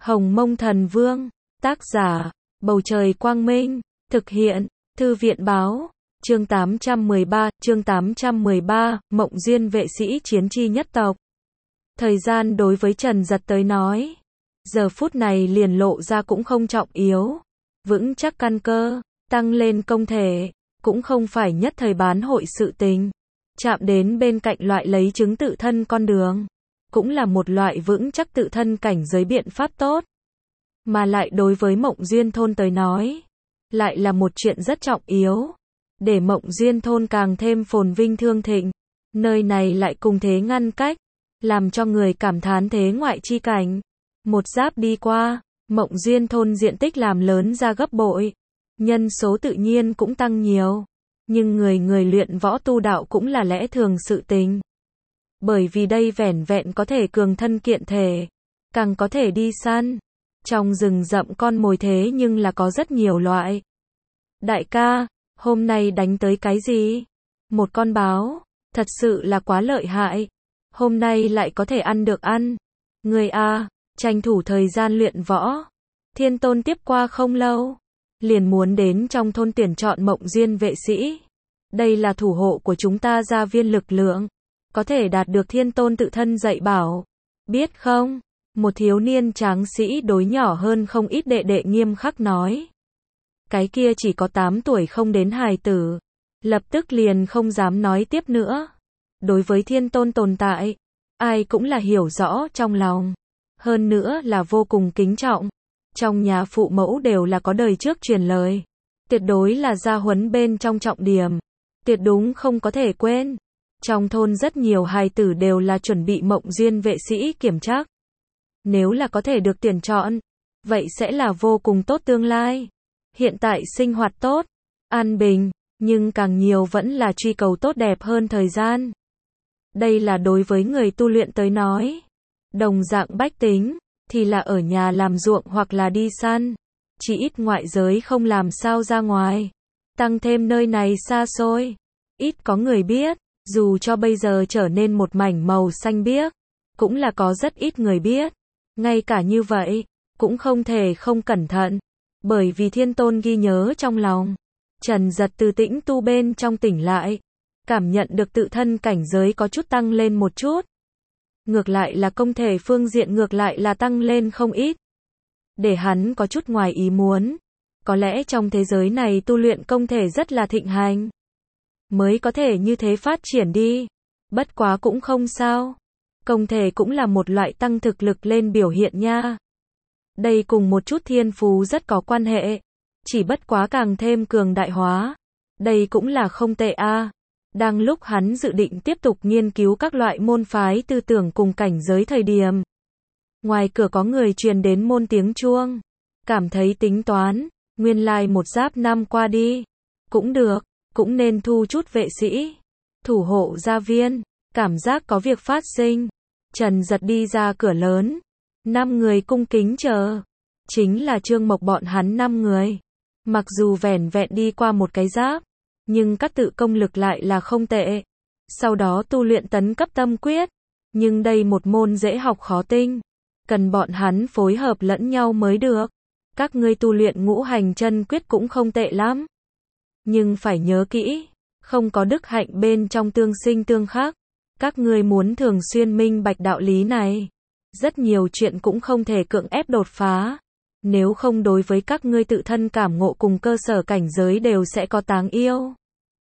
Hồng Mông Thần Vương, tác giả, Bầu Trời Quang Minh, thực hiện, Thư viện Báo, chương 813, Mộng Duyên vệ sĩ chiến chi nhất tộc. Thời gian đối với Trần Dật tới nói, giờ phút này liền lộ ra cũng không trọng yếu, vững chắc căn cơ, tăng lên công thể, cũng không phải nhất thời bán hội sự tình, chạm đến bên cạnh loại lấy chứng tự thân con đường, cũng là một loại vững chắc tự thân cảnh giới biện pháp tốt. Mà lại đối với Mộng Duyên thôn tới nói, lại là một chuyện rất trọng yếu, để Mộng Duyên thôn càng thêm phồn vinh thương thịnh, nơi này lại cùng thế ngăn cách, làm cho người cảm thán thế ngoại chi cảnh. Một giáp đi qua, Mộng Duyên thôn diện tích làm lớn ra gấp bội, nhân số tự nhiên cũng tăng nhiều, nhưng người luyện võ tu đạo cũng là lẽ thường sự tình. Bởi vì đây vẻn vẹn có thể cường thân kiện thể, càng có thể đi săn. Trong rừng rậm con mồi thế nhưng là có rất nhiều loại. Đại ca, hôm nay đánh tới cái gì? Một con báo, thật sự là quá lợi hại. Hôm nay lại có thể ăn được ăn. Người a, tranh thủ thời gian luyện võ. Thiên Tôn tiếp qua không lâu, liền muốn đến trong thôn tuyển chọn Mộng Duyên vệ sĩ. Đây là thủ hộ của chúng ta gia viên lực lượng, có thể đạt được Thiên Tôn tự thân dạy bảo. Biết không? Một thiếu niên tráng sĩ đối nhỏ hơn không ít đệ đệ nghiêm khắc nói. Cái kia chỉ có 8 tuổi không đến hài tử, lập tức liền không dám nói tiếp nữa. Đối với Thiên Tôn tồn tại, ai cũng là hiểu rõ trong lòng, hơn nữa là vô cùng kính trọng. Trong nhà phụ mẫu đều là có đời trước truyền lời, tuyệt đối là gia huấn bên trong trọng điểm, tuyệt đúng không có thể quên. Trong thôn rất nhiều hài tử đều là chuẩn bị Mộng Duyên vệ sĩ kiểm trắc. Nếu là có thể được tuyển chọn, vậy sẽ là vô cùng tốt tương lai. Hiện tại sinh hoạt tốt, an bình, nhưng càng nhiều vẫn là truy cầu tốt đẹp hơn thời gian. Đây là đối với người tu luyện tới nói. Đồng dạng bách tính, thì là ở nhà làm ruộng hoặc là đi săn. Chỉ ít ngoại giới không làm sao ra ngoài. Tăng thêm nơi này xa xôi. Ít có người biết, dù cho bây giờ trở nên một mảnh màu xanh biếc, cũng là có rất ít người biết. Ngay cả như vậy, cũng không thể không cẩn thận, bởi vì Thiên Tôn ghi nhớ trong lòng. Trần Dật từ tĩnh tu bên trong tỉnh lại, cảm nhận được tự thân cảnh giới có chút tăng lên một chút. Ngược lại là công thể phương diện ngược lại là tăng lên không ít. Để hắn có chút ngoài ý muốn, có lẽ trong thế giới này tu luyện công thể rất là thịnh hành, mới có thể như thế phát triển đi. Bất quá cũng không sao. Công thể cũng là một loại tăng thực lực lên biểu hiện nha. Đây cùng một chút thiên phú rất có quan hệ, chỉ bất quá càng thêm cường đại hóa. Đây cũng là không tệ a. Đang lúc hắn dự định tiếp tục nghiên cứu các loại môn phái tư tưởng cùng cảnh giới thời điểm, ngoài cửa có người truyền đến môn tiếng chuông. Cảm thấy tính toán, nguyên lai một giáp năm qua đi, cũng được, cũng nên thu chút vệ sĩ, thủ hộ gia viên. Cảm giác có việc phát sinh, Trần Dật đi ra cửa lớn, 5 người cung kính chờ, chính là Trương Mộc bọn hắn 5 người. Mặc dù vẻn vẹn đi qua một cái giáp, nhưng các tự công lực lại là không tệ. Sau đó tu luyện tấn cấp tâm quyết, nhưng đây một môn dễ học khó tinh, cần bọn hắn phối hợp lẫn nhau mới được. Các ngươi tu luyện ngũ hành chân quyết cũng không tệ lắm, nhưng phải nhớ kỹ, không có đức hạnh bên trong tương sinh tương khắc. Các ngươi muốn thường xuyên minh bạch đạo lý này, rất nhiều chuyện cũng không thể cưỡng ép đột phá. Nếu không đối với các ngươi tự thân cảm ngộ cùng cơ sở cảnh giới đều sẽ có táng yêu.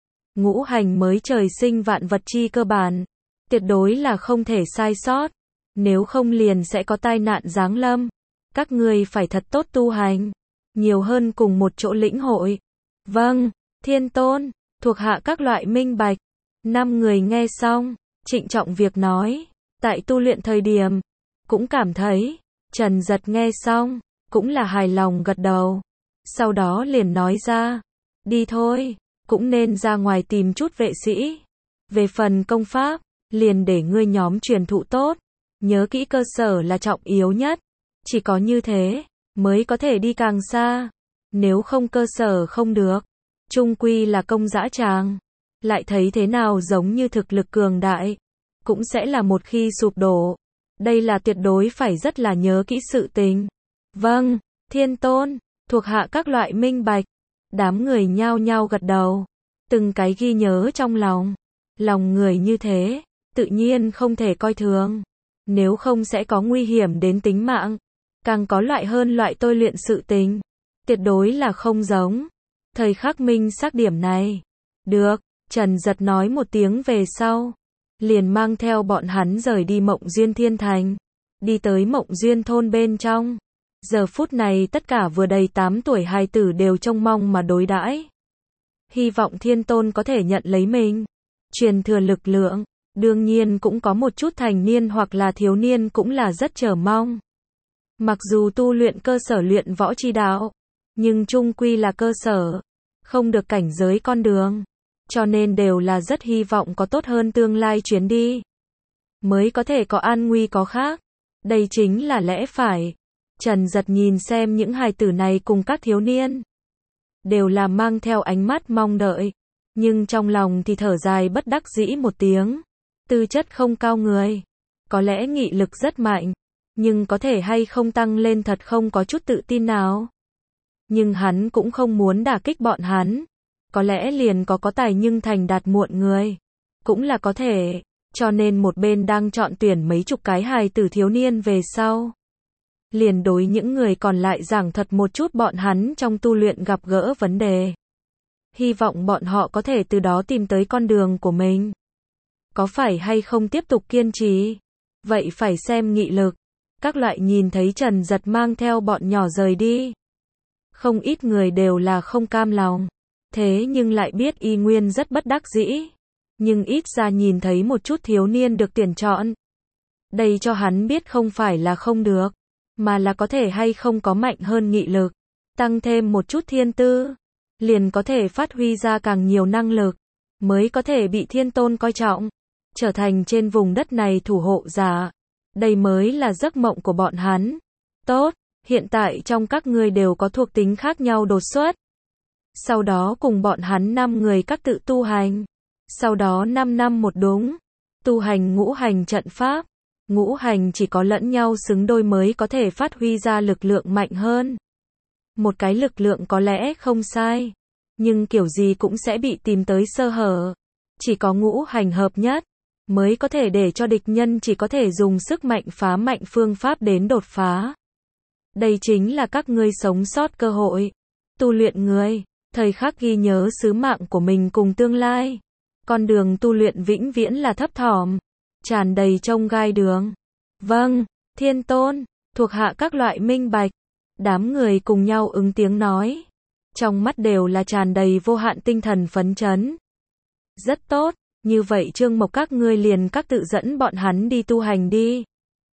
Ngũ hành mới trời sinh vạn vật chi cơ bản, tuyệt đối là không thể sai sót. Nếu không liền sẽ có tai nạn giáng lâm. Các ngươi phải thật tốt tu hành, nhiều hơn cùng một chỗ lĩnh hội. Vâng, Thiên Tôn, thuộc hạ các loại minh bạch. 5 người nghe xong, trịnh trọng việc nói, tại tu luyện thời điểm, cũng cảm thấy. Trần Dật nghe xong, cũng là hài lòng gật đầu. Sau đó liền nói ra, đi thôi, cũng nên ra ngoài tìm chút vệ sĩ. Về phần công pháp, liền để ngươi nhóm truyền thụ tốt. Nhớ kỹ cơ sở là trọng yếu nhất. Chỉ có như thế, mới có thể đi càng xa. Nếu không cơ sở không được, chung quy là công dã tràng. Lại thấy thế nào giống như thực lực cường đại, cũng sẽ là một khi sụp đổ. Đây là tuyệt đối phải rất là nhớ kỹ sự tình. Vâng, Thiên Tôn, thuộc hạ các loại minh bạch. Đám người nhao nhao gật đầu, từng cái ghi nhớ trong lòng. Lòng người như thế, tự nhiên không thể coi thường. Nếu không sẽ có nguy hiểm đến tính mạng. Càng có loại hơn loại tôi luyện sự tình. Tuyệt đối là không giống. Thời khắc minh xác điểm này. Được, Trần Giật nói một tiếng về sau. Liền mang theo bọn hắn rời đi Mộng Duyên Thiên Thành. Đi tới Mộng Duyên thôn bên trong. Giờ phút này tất cả vừa đầy 8 tuổi hài tử đều trông mong mà đối đãi. Hy vọng Thiên Tôn có thể nhận lấy mình. Truyền thừa lực lượng. Đương nhiên cũng có một chút thành niên hoặc là thiếu niên cũng là rất chờ mong. Mặc dù tu luyện cơ sở luyện võ chi đạo, nhưng chung quy là cơ sở, không được cảnh giới con đường. Cho nên đều là rất hy vọng có tốt hơn tương lai chuyến đi. Mới có thể có an nguy có khác. Đây chính là lẽ phải. Trần Giật nhìn xem những hài tử này cùng các thiếu niên. Đều là mang theo ánh mắt mong đợi. Nhưng trong lòng thì thở dài bất đắc dĩ một tiếng. Tư chất không cao người. Có lẽ nghị lực rất mạnh. Nhưng có thể hay không tăng lên thật không có chút tự tin nào. Nhưng hắn cũng không muốn đả kích bọn hắn. Có lẽ liền có tài nhưng thành đạt muộn người. Cũng là có thể. Cho nên một bên đang chọn tuyển mấy chục cái hài tử thiếu niên về sau. Liền đối những người còn lại giảng thật một chút bọn hắn trong tu luyện gặp gỡ vấn đề. Hy vọng bọn họ có thể từ đó tìm tới con đường của mình. Có phải hay không tiếp tục kiên trì? Vậy phải xem nghị lực. Các loại nhìn thấy Trần Giật mang theo bọn nhỏ rời đi. Không ít người đều là không cam lòng. Thế nhưng lại biết y nguyên rất bất đắc dĩ. Nhưng ít ra nhìn thấy một chút thiếu niên được tuyển chọn. Đây cho hắn biết không phải là không được. Mà là có thể hay không có mạnh hơn nghị lực. Tăng thêm một chút thiên tư. Liền có thể phát huy ra càng nhiều năng lực. Mới có thể bị Thiên Tôn coi trọng. Trở thành trên vùng đất này thủ hộ giả. Đây mới là giấc mộng của bọn hắn. Tốt, hiện tại trong các ngươi đều có thuộc tính khác nhau đột xuất. Sau đó cùng bọn hắn 5 người các tự tu hành. Sau đó 5 năm một đúng. Tu hành ngũ hành trận pháp. Ngũ hành chỉ có lẫn nhau xứng đôi mới có thể phát huy ra lực lượng mạnh hơn. Một cái lực lượng có lẽ không sai. Nhưng kiểu gì cũng sẽ bị tìm tới sơ hở. Chỉ có ngũ hành hợp nhất. Mới có thể để cho địch nhân chỉ có thể dùng sức mạnh phá mạnh phương pháp đến đột phá. Đây chính là các ngươi sống sót cơ hội. Tu luyện người. Thời khắc ghi nhớ sứ mạng của mình cùng tương lai. Con đường tu luyện vĩnh viễn là thấp thỏm. Tràn đầy chông gai đường. Vâng, Thiên Tôn. Thuộc hạ các loại minh bạch. Đám người cùng nhau ứng tiếng nói. Trong mắt đều là tràn đầy vô hạn tinh thần phấn chấn. Rất tốt. Như vậy Trương Mộc các ngươi liền các tự dẫn bọn hắn đi tu hành đi.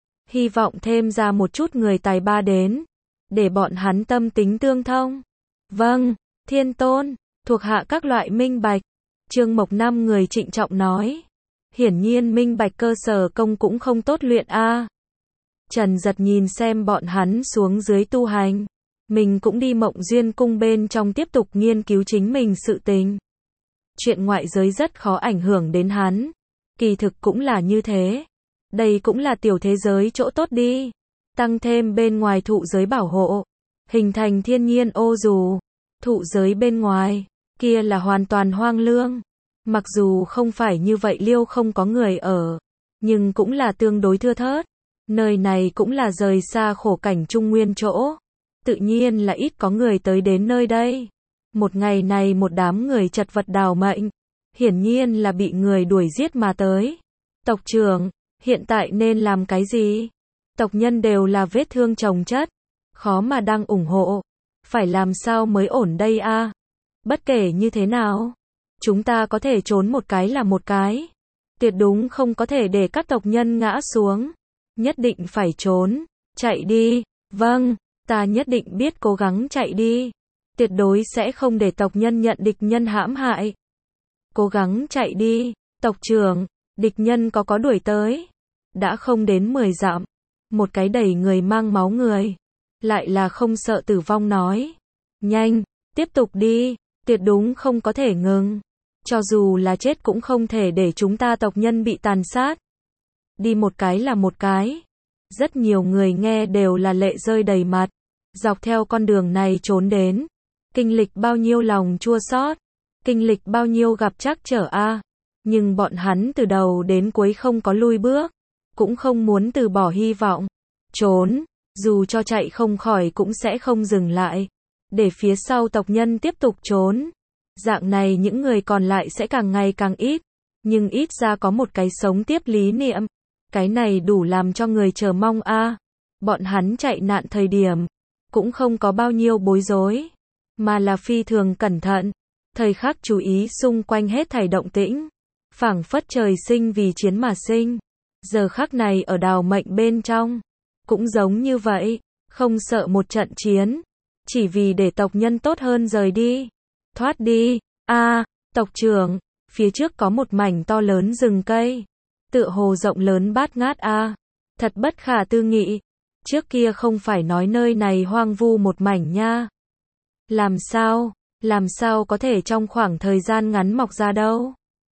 Hy vọng thêm ra một chút người tài ba đến. Để bọn hắn tâm tính tương thông. Vâng, Thiên Tôn. Thuộc hạ các loại minh bạch. Trương Mộc 5 người trịnh trọng nói. Hiển nhiên minh bạch cơ sở công cũng không tốt luyện a. Trần Giật nhìn xem bọn hắn xuống dưới tu hành. Mình cũng đi Mộng Duyên cung bên trong tiếp tục nghiên cứu chính mình sự tình. Chuyện ngoại giới rất khó ảnh hưởng đến hắn. Kỳ thực cũng là như thế. Đây cũng là tiểu thế giới chỗ tốt đi. Tăng thêm bên ngoài thụ giới bảo hộ. Hình thành thiên nhiên ô dù. Thụ giới bên ngoài. Kia là hoàn toàn hoang lương. Mặc dù không phải như vậy liêu không có người ở. Nhưng cũng là tương đối thưa thớt. Nơi này cũng là rời xa khổ cảnh trung nguyên chỗ. Tự nhiên là ít có người tới đến nơi đây. Một ngày này một đám người chật vật đào mệnh. Hiển nhiên là bị người đuổi giết mà tới. Tộc trưởng, hiện tại nên làm cái gì? Tộc nhân đều là vết thương chồng chất. Khó mà đang ủng hộ. Phải làm sao mới ổn đây a? Bất kể như thế nào. Chúng ta có thể trốn một cái là một cái. Tuyệt đúng không có thể để các tộc nhân ngã xuống. Nhất định phải trốn. Chạy đi. Vâng, ta nhất định biết cố gắng chạy đi. Tuyệt đối sẽ không để tộc nhân nhận địch nhân hãm hại. Cố gắng chạy đi. Tộc trưởng, địch nhân có đuổi tới. Đã không đến 10 dặm. Một cái đầy người mang máu người. Lại là không sợ tử vong nói. Nhanh, tiếp tục đi. Tuyệt đúng không có thể ngừng. Cho dù là chết cũng không thể để chúng ta tộc nhân bị tàn sát. Đi một cái là một cái. Rất nhiều người nghe đều là lệ rơi đầy mặt. Dọc theo con đường này trốn đến, kinh lịch bao nhiêu lòng chua xót, kinh lịch bao nhiêu gặp trắc trở a. Nhưng bọn hắn từ đầu đến cuối không có lui bước, cũng không muốn từ bỏ hy vọng. Trốn, dù cho chạy không khỏi cũng sẽ không dừng lại, để phía sau tộc nhân tiếp tục trốn. Dạng này những người còn lại sẽ càng ngày càng ít, nhưng ít ra có một cái sống tiếp lý niệm. Cái này đủ làm cho người chờ mong a. Bọn hắn chạy nạn thời điểm, cũng không có bao nhiêu bối rối, mà là phi thường cẩn thận, thời khắc chú ý xung quanh hết thảy động tĩnh, phảng phất trời sinh vì chiến mà sinh. Giờ khắc này ở đào mệnh bên trong, cũng giống như vậy, không sợ một trận chiến, chỉ vì để tộc nhân tốt hơn rời đi, thoát đi. Tộc trưởng, phía trước có một mảnh to lớn rừng cây, tựa hồ rộng lớn bát ngát thật bất khả tư nghị. Trước kia không phải nói nơi này hoang vu một mảnh nha. Làm sao có thể trong khoảng thời gian ngắn mọc ra đâu?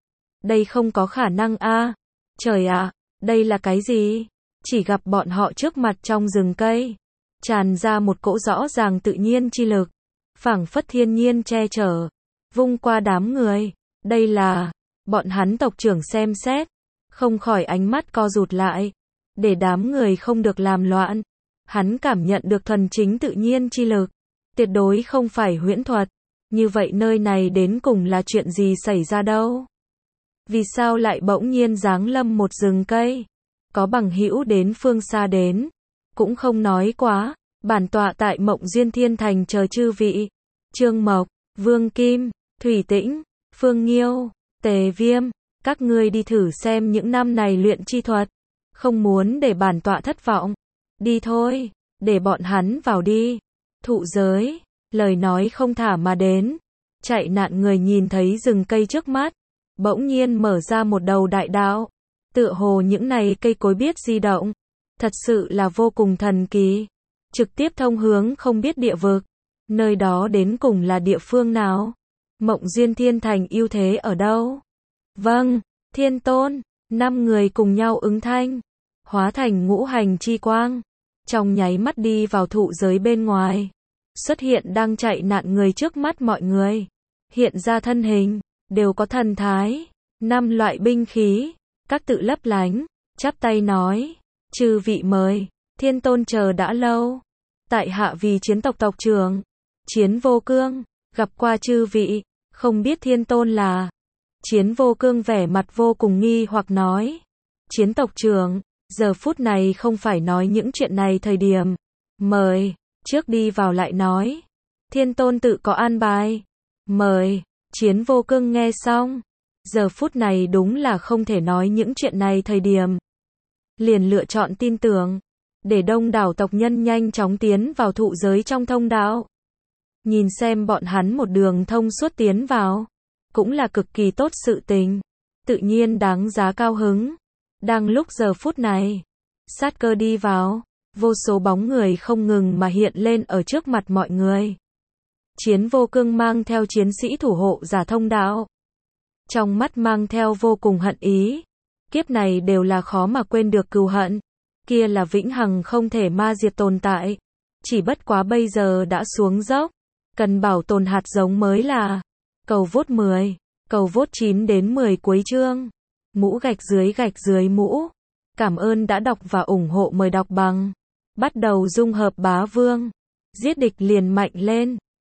Đây không có khả năng Trời ạ, đây là cái gì? Chỉ gặp bọn họ trước mặt trong rừng cây, tràn ra một cỗ rõ ràng tự nhiên chi lực, phảng phất thiên nhiên che chở, vung qua đám người. Đây là, bọn hắn tộc trưởng xem xét, không khỏi ánh mắt co rụt lại, để đám người không được làm loạn. Hắn cảm nhận được thuần chính tự nhiên chi lực, tuyệt đối không phải huyễn thuật. Như vậy nơi này đến cùng là chuyện gì xảy ra đâu? Vì sao lại bỗng nhiên giáng lâm một rừng cây? Có bằng hữu đến phương xa đến, cũng không nói quá. Bản tọa tại Mộng Duyên Thiên Thành chờ chư vị. Trương Mộc, Vương Kim, Thủy Tĩnh, Phương Nghiêu, Tề Viêm, các ngươi đi thử xem những năm này luyện chi thuật, không muốn để bản tọa thất vọng. Đi thôi, để bọn hắn vào đi. Thụ giới, lời nói không thả mà đến. Chạy nạn người nhìn thấy rừng cây trước mắt, bỗng nhiên mở ra một đầu đại đạo. Tựa hồ những này cây cối biết di động, thật sự là vô cùng thần kỳ. Trực tiếp thông hướng không biết địa vực. Nơi đó đến cùng là địa phương nào? Mộng Duyên Thiên Thành ưu thế ở đâu? Vâng, Thiên Tôn. 5 người cùng nhau ứng thanh, hóa thành ngũ hành chi quang, trong nháy mắt đi vào thụ giới bên ngoài, xuất hiện đang chạy nạn người trước mắt mọi người. Hiện ra thân hình, đều có thần thái, 5 loại binh khí, các tự lấp lánh, chắp tay nói, chư vị mời, Thiên Tôn chờ đã lâu. Tại hạ vì chiến tộc tộc trưởng, Chiến Vô Cương, gặp qua chư vị, không biết Thiên Tôn là. Chiến Vô Cương vẻ mặt vô cùng nghi hoặc nói, Chiến tộc trưởng, giờ phút này không phải nói những chuyện này thời điểm. Mời, trước đi vào lại nói. Thiên Tôn tự có an bài. Mời, Chiến Vô Cương nghe xong. Giờ phút này đúng là không thể nói những chuyện này thời điểm. Liền lựa chọn tin tưởng, để đông đảo tộc nhân nhanh chóng tiến vào thụ giới trong thông đạo. Nhìn xem bọn hắn một đường thông suốt tiến vào, cũng là cực kỳ tốt sự tình, tự nhiên đáng giá cao hứng. Đang lúc giờ phút này, sát cơ đi vào, vô số bóng người không ngừng mà hiện lên ở trước mặt mọi người. Chiến Vô Cương mang theo chiến sĩ thủ hộ giả thông đạo, trong mắt mang theo vô cùng hận ý. Kiếp này đều là khó mà quên được cừu hận, kia là vĩnh hằng không thể ma diệt tồn tại. Chỉ bất quá bây giờ đã xuống dốc, cần bảo tồn hạt giống mới là. Cầu vote 10, cầu vote 9 đến 10 cuối chương. Mũ gạch dưới mũ. Cảm ơn đã đọc và ủng hộ, mời đọc bằng. Bắt đầu dung hợp bá vương. Giết địch liền mạnh lên.